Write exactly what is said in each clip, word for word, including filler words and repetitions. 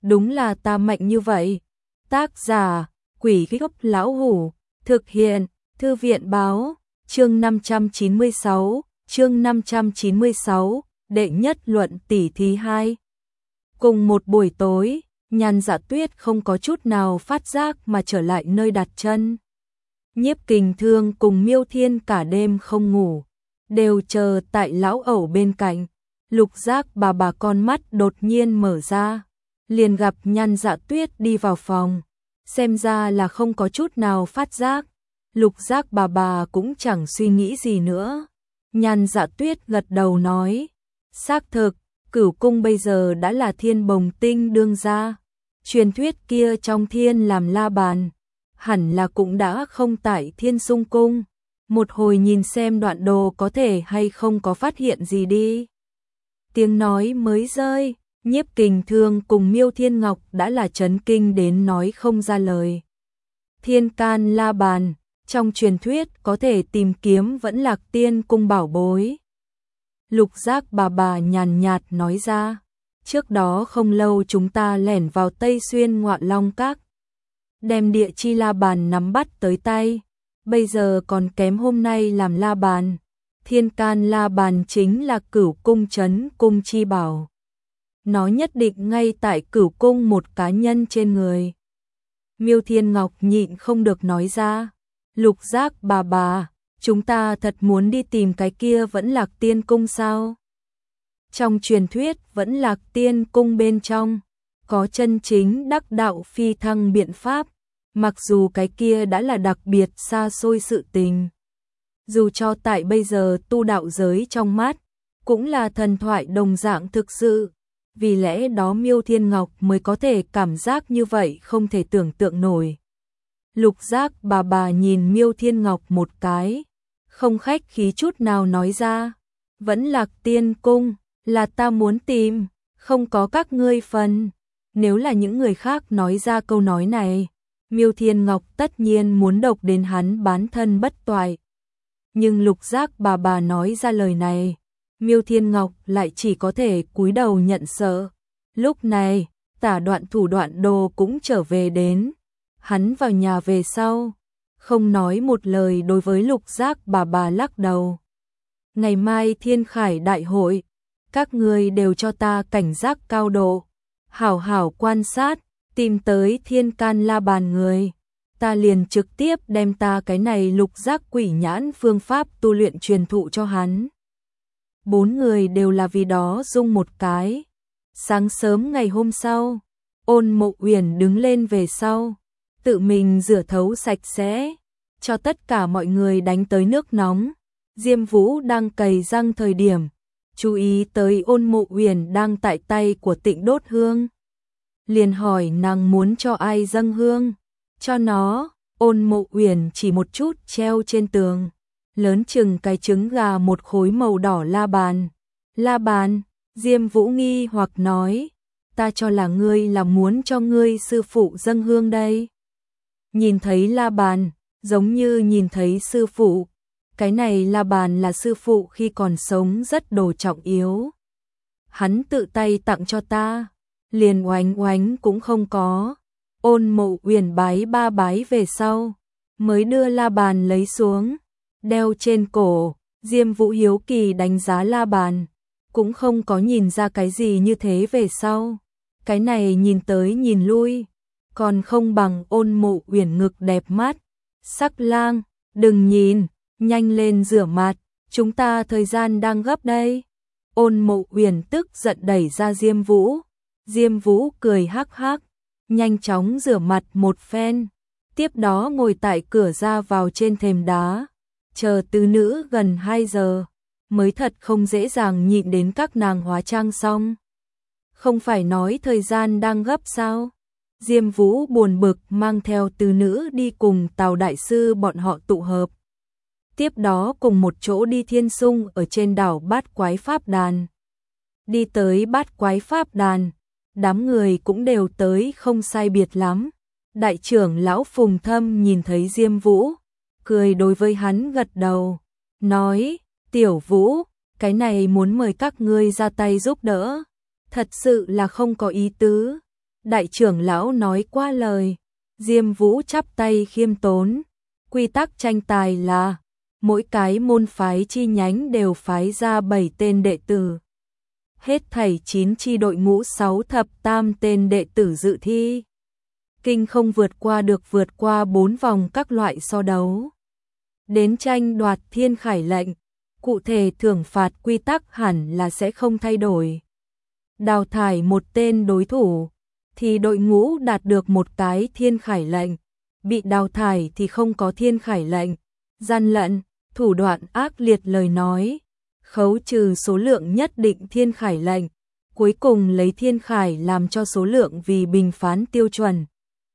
đúng là ta mạnh như vậy. Tác giả, Quỷ Gốc Lão Hủ, thực hiện, Thư viện Báo, chương năm trăm chín mươi sáu, chương năm trăm chín mươi sáu, đệ nhất luận tỉ thí hai. Cùng một buổi tối, Nhan Dạ Tuyết không có chút nào phát giác mà trở lại nơi đặt chân. Nhiếp Kình Thương cùng Miêu Thiên cả đêm không ngủ, đều chờ tại lão ẩu bên cạnh. Lục Giác bà bà con mắt đột nhiên mở ra, liền gặp Nhan Dạ Tuyết đi vào phòng, xem ra là không có chút nào phát giác. Lục Giác bà bà cũng chẳng suy nghĩ gì nữa. Nhan Dạ Tuyết gật đầu nói, xác thực, Cửu Cung bây giờ đã là Thiên Bồng Tinh đương gia. Truyền thuyết kia trong thiên làm la bàn, hẳn là cũng đã không tại Thiên Sung Cung. Một hồi nhìn xem đoạn đồ có thể hay không có phát hiện gì đi. Tiếng nói mới rơi, Nhiếp Kình Thương cùng Miêu Thiên Ngọc đã là chấn kinh đến nói không ra lời. Thiên can la bàn, trong truyền thuyết có thể tìm kiếm vẫn Lạc Tiên cung bảo bối. Lục Giác bà bà nhàn nhạt nói ra, trước đó không lâu chúng ta lẻn vào Tây Xuyên Ngọa Long Các, đem địa chi la bàn nắm bắt tới tay, bây giờ còn kém hôm nay làm la bàn. Thiên can la bàn chính là Cửu Cung trấn cung chi bảo. Nó nhất định ngay tại Cửu Cung một cá nhân trên người. Miêu Thiên Ngọc nhịn không được nói ra, Lục Giác bà bà, chúng ta thật muốn đi tìm cái kia vẫn Lạc Tiên cung sao? Trong truyền thuyết vẫn Lạc Tiên cung bên trong, có chân chính đắc đạo phi thăng biện pháp, mặc dù cái kia đã là đặc biệt xa xôi sự tình. Dù cho tại bây giờ tu đạo giới trong mắt, cũng là thần thoại đồng dạng thực sự, vì lẽ đó Miêu Thiên Ngọc mới có thể cảm giác như vậy không thể tưởng tượng nổi. Lục Giác bà bà nhìn Miêu Thiên Ngọc một cái, không khách khí chút nào nói ra, vẫn Lạc Tiên cung, là ta muốn tìm, không có các ngươi phần. Nếu là những người khác nói ra câu nói này, Miêu Thiên Ngọc tất nhiên muốn độc đến hắn bán thân bất toại. Nhưng Lục Giác bà bà nói ra lời này, Miêu Thiên Ngọc lại chỉ có thể cúi đầu nhận sợ. Lúc này, Tả Đoạn Thủ Đoạn Đồ cũng trở về đến. Hắn vào nhà về sau, không nói một lời đối với Lục Giác bà bà lắc đầu. Ngày mai Thiên Khải đại hội, các ngươi đều cho ta cảnh giác cao độ, hảo hảo quan sát, tìm tới Thiên can la bàn người. Ta liền trực tiếp đem ta cái này Lục Giác quỷ nhãn phương pháp tu luyện truyền thụ cho hắn. Bốn người đều là vì đó rung một cái. Sáng sớm ngày hôm sau, Ôn Mộ Uyển đứng lên về sau, tự mình rửa thấu sạch sẽ, cho tất cả mọi người đánh tới nước nóng. Diêm Vũ đang cày răng thời điểm, chú ý tới Ôn Mộ Uyển đang tại tay của Tịnh đốt hương. Liền hỏi nàng muốn cho ai dâng hương. Cho nó, Ôn Mộ Uyển chỉ một chút treo trên tường, lớn chừng cái trứng gà một khối màu đỏ la bàn. La bàn, Diêm Vũ nghi hoặc nói, ta cho là ngươi là muốn cho ngươi sư phụ dâng hương đây. Nhìn thấy la bàn, giống như nhìn thấy sư phụ, cái này la bàn là sư phụ khi còn sống rất đồ trọng yếu. Hắn tự tay tặng cho ta, liền oánh oánh cũng không có. Ôn Mộ Uyển bái ba bái về sau, mới đưa la bàn lấy xuống, đeo trên cổ. Diêm Vũ hiếu kỳ đánh giá la bàn, cũng không có nhìn ra cái gì như thế về sau. Cái này nhìn tới nhìn lui, còn không bằng Ôn Mộ Uyển ngực đẹp mắt. Sắc lang, đừng nhìn, nhanh lên rửa mặt, chúng ta thời gian đang gấp đây. Ôn Mộ Uyển tức giận đẩy ra Diêm Vũ. Diêm Vũ cười hắc hắc, nhanh chóng rửa mặt một phen, tiếp đó ngồi tại cửa ra vào trên thềm đá, chờ tứ nữ gần hai giờ, mới thật không dễ dàng nhịn đến các nàng hóa trang xong. Không phải nói thời gian đang gấp sao? Diêm Vũ buồn bực mang theo tứ nữ đi cùng Tào đại sư bọn họ tụ hợp. Tiếp đó cùng một chỗ đi Thiên Sung ở trên đảo Bát Quái Pháp Đàn. Đi tới Bát Quái Pháp Đàn, đám người cũng đều tới không sai biệt lắm. Đại trưởng lão Phùng Thâm nhìn thấy Diêm Vũ, cười đối với hắn gật đầu, nói, Tiểu Vũ, cái này muốn mời các ngươi ra tay giúp đỡ, thật sự là không có ý tứ. Đại trưởng lão nói qua lời. Diêm Vũ chắp tay khiêm tốn. Quy tắc tranh tài là mỗi cái môn phái chi nhánh đều phái ra bảy tên đệ tử. Hết thảy chín chi đội ngũ sáu thập tam tên đệ tử dự thi. Kinh không vượt qua được vượt qua bốn vòng các loại so đấu. Đến tranh đoạt thiên khải lệnh, cụ thể thưởng phạt quy tắc hẳn là sẽ không thay đổi. Đào thải một tên đối thủ, thì đội ngũ đạt được một cái thiên khải lệnh. Bị đào thải thì không có thiên khải lệnh. Gian lận, thủ đoạn ác liệt lời nói, khấu trừ số lượng nhất định thiên khải lệnh, cuối cùng lấy thiên khải làm cho số lượng vì bình phán tiêu chuẩn.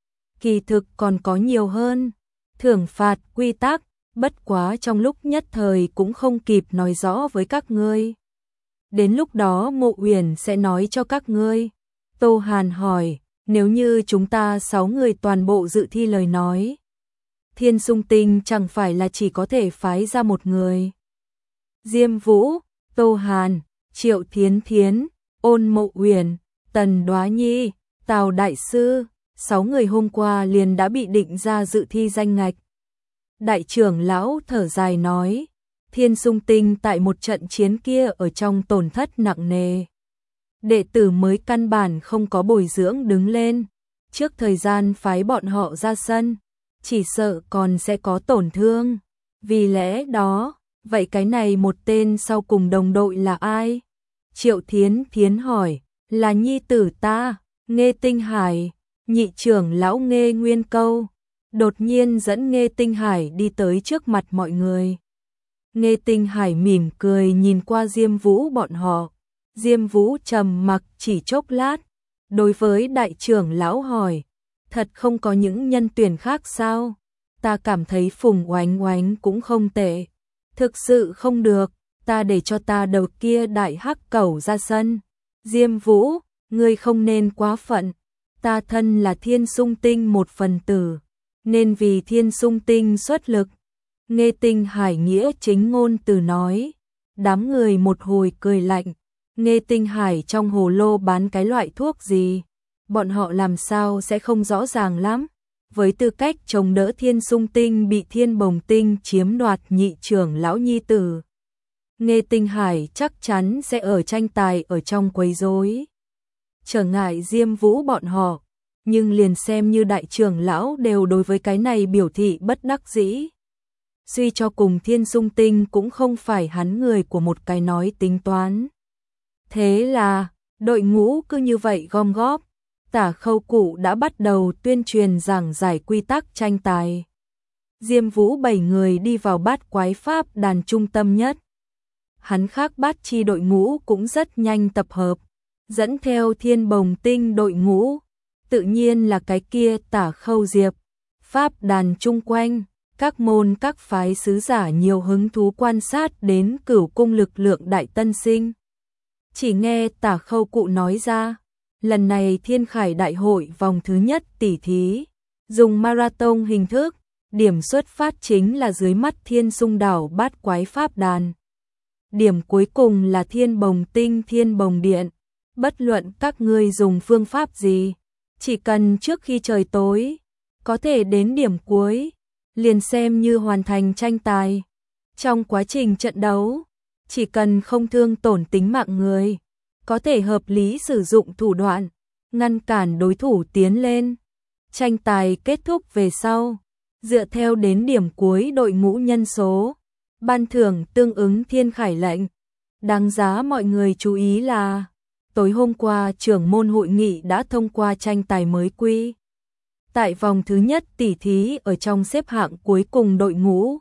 Kỳ thực còn có nhiều hơn, thưởng phạt quy tắc, bất quá trong lúc nhất thời cũng không kịp nói rõ với các ngươi. Đến lúc đó Mộ Uyển sẽ nói cho các ngươi. Tô Hàn hỏi, nếu như chúng ta sáu người toàn bộ dự thi lời nói, Thiên Sung Tinh chẳng phải là chỉ có thể phái ra một người. Diêm Vũ, Tô Hàn, Triệu Thiến Thiến, Ôn Mộ Uyển, Tần Đoá Nhi, Tào Đại Sư, sáu người hôm qua liền đã bị định ra dự thi danh ngạch. Đại trưởng lão thở dài nói, Thiên Sung Tinh tại một trận chiến kia ở trong tổn thất nặng nề. Đệ tử mới căn bản không có bồi dưỡng đứng lên, trước thời gian phái bọn họ ra sân, chỉ sợ còn sẽ có tổn thương. Vì lẽ đó, vậy cái này một tên sau cùng đồng đội là ai? Triệu Thiến Thiến hỏi, là nhi tử ta, Nghê Tinh Hải. Nhị trưởng lão Nghê Nguyên Câu đột nhiên dẫn Nghê Tinh Hải đi tới trước mặt mọi người. Nghê Tinh Hải mỉm cười nhìn qua Diêm Vũ bọn họ. Diêm Vũ trầm mặc chỉ chốc lát, đối với đại trưởng lão hỏi, thật không có những nhân tuyển khác sao? Ta cảm thấy Phùng Oánh Oánh cũng không tệ. Thực sự không được, ta để cho ta đầu kia đại hắc cẩu ra sân. Diêm Vũ, ngươi không nên quá phận. Ta thân là Thiên Sung Tinh một phần tử, nên vì Thiên Sung Tinh xuất lực. Nghê Tinh Hải nghĩa chính ngôn từ nói. Đám người một hồi cười lạnh. Nghê Tinh Hải trong hồ lô bán cái loại thuốc gì? Bọn họ làm sao sẽ không rõ ràng lắm. Với tư cách chống đỡ Thiên Sung Tinh bị Thiên Bồng Tinh chiếm đoạt nhị trưởng lão nhi tử, Nghê Tinh Hải chắc chắn sẽ ở tranh tài ở trong quấy rối, trở ngại Diêm Vũ bọn họ, nhưng liền xem như đại trưởng lão đều đối với cái này biểu thị bất đắc dĩ. Suy cho cùng Thiên Sung Tinh cũng không phải hắn người của một cái nói tính toán. Thế là, đội ngũ cứ như vậy gom góp, Tả Khâu Cụ đã bắt đầu tuyên truyền giảng giải quy tắc tranh tài. Diêm Vũ bảy người đi vào bát quái pháp đàn trung tâm nhất. Hắn khác bát chi đội ngũ cũng rất nhanh tập hợp, dẫn theo Thiên Bồng Tinh đội ngũ, tự nhiên là cái kia Tả Khâu Diệp. Pháp đàn chung quanh, các môn các phái sứ giả nhiều hứng thú quan sát đến Cửu Cung lực lượng đại tân sinh. Chỉ nghe Tả Khâu Cụ nói ra, lần này Thiên Khải Đại hội vòng thứ nhất tỷ thí, dùng marathon hình thức, điểm xuất phát chính là dưới mắt Thiên Sung đảo bát quái pháp đàn. Điểm cuối cùng là Thiên Bồng Tinh Thiên Bồng Điện, bất luận các ngươi dùng phương pháp gì, chỉ cần trước khi trời tối, có thể đến điểm cuối, liền xem như hoàn thành tranh tài. Trong quá trình trận đấu, chỉ cần không thương tổn tính mạng người, có thể hợp lý sử dụng thủ đoạn, ngăn cản đối thủ tiến lên. Tranh tài kết thúc về sau, dựa theo đến điểm cuối đội ngũ nhân số, ban thưởng tương ứng thiên khải lệnh. Đáng giá mọi người chú ý là, tối hôm qua trưởng môn hội nghị đã thông qua tranh tài mới quy. Tại vòng thứ nhất tỷ thí ở trong xếp hạng cuối cùng đội ngũ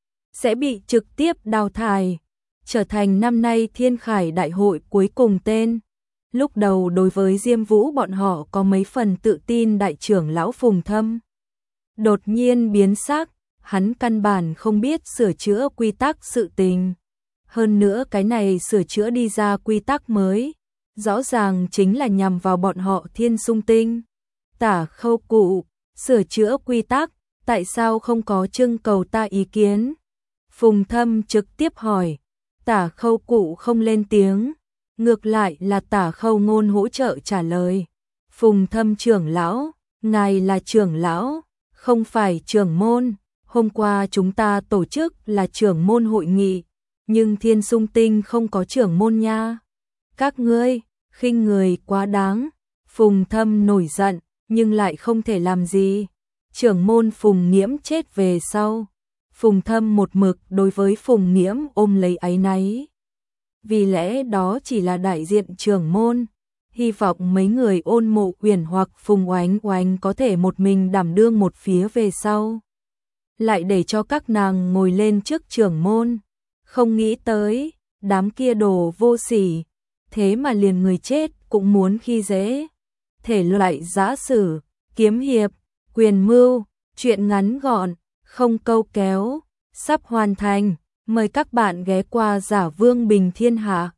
sẽ bị trực tiếp đào thải, trở thành năm nay Thiên Khải Đại hội cuối cùng tên. Lúc đầu đối với Diêm Vũ bọn họ có mấy phần tự tin đại trưởng lão Phùng Thâm. Đột nhiên biến sắc, hắn căn bản không biết sửa chữa quy tắc sự tình. Hơn nữa cái này sửa chữa đi ra quy tắc mới, rõ ràng chính là nhằm vào bọn họ Thiên Sung Tinh. Tả Khâu Cụ, sửa chữa quy tắc, tại sao không có trưng cầu ta ý kiến? Phùng Thâm trực tiếp hỏi. Tả Khâu Cụ không lên tiếng, ngược lại là Tả Khâu Ngôn hỗ trợ trả lời. Phùng Thâm trưởng lão, ngài là trưởng lão, không phải trưởng môn. Hôm qua chúng ta tổ chức là trưởng môn hội nghị, nhưng Thiên Sung Tinh không có trưởng môn nha. Các ngươi, khinh người quá đáng. Phùng Thâm nổi giận, nhưng lại không thể làm gì. Trưởng môn Phùng Nghiễm chết về sau. Phùng Thâm một mực đối với Phùng Nghiễm ôm lấy áy náy. Vì lẽ đó chỉ là đại diện trưởng môn. Hy vọng mấy người Ôn Mộ Uyển hoặc Phùng Oánh Oánh có thể một mình đảm đương một phía về sau. Lại để cho các nàng ngồi lên trước trưởng môn. Không nghĩ tới, đám kia đồ vô sỉ. Thế mà liền người chết cũng muốn khi dễ. Thể loại giã sử, kiếm hiệp, quyền mưu, chuyện ngắn gọn, không câu kéo, sắp hoàn thành. Mời các bạn ghé qua Giả Vương Bình Thiên Hạ.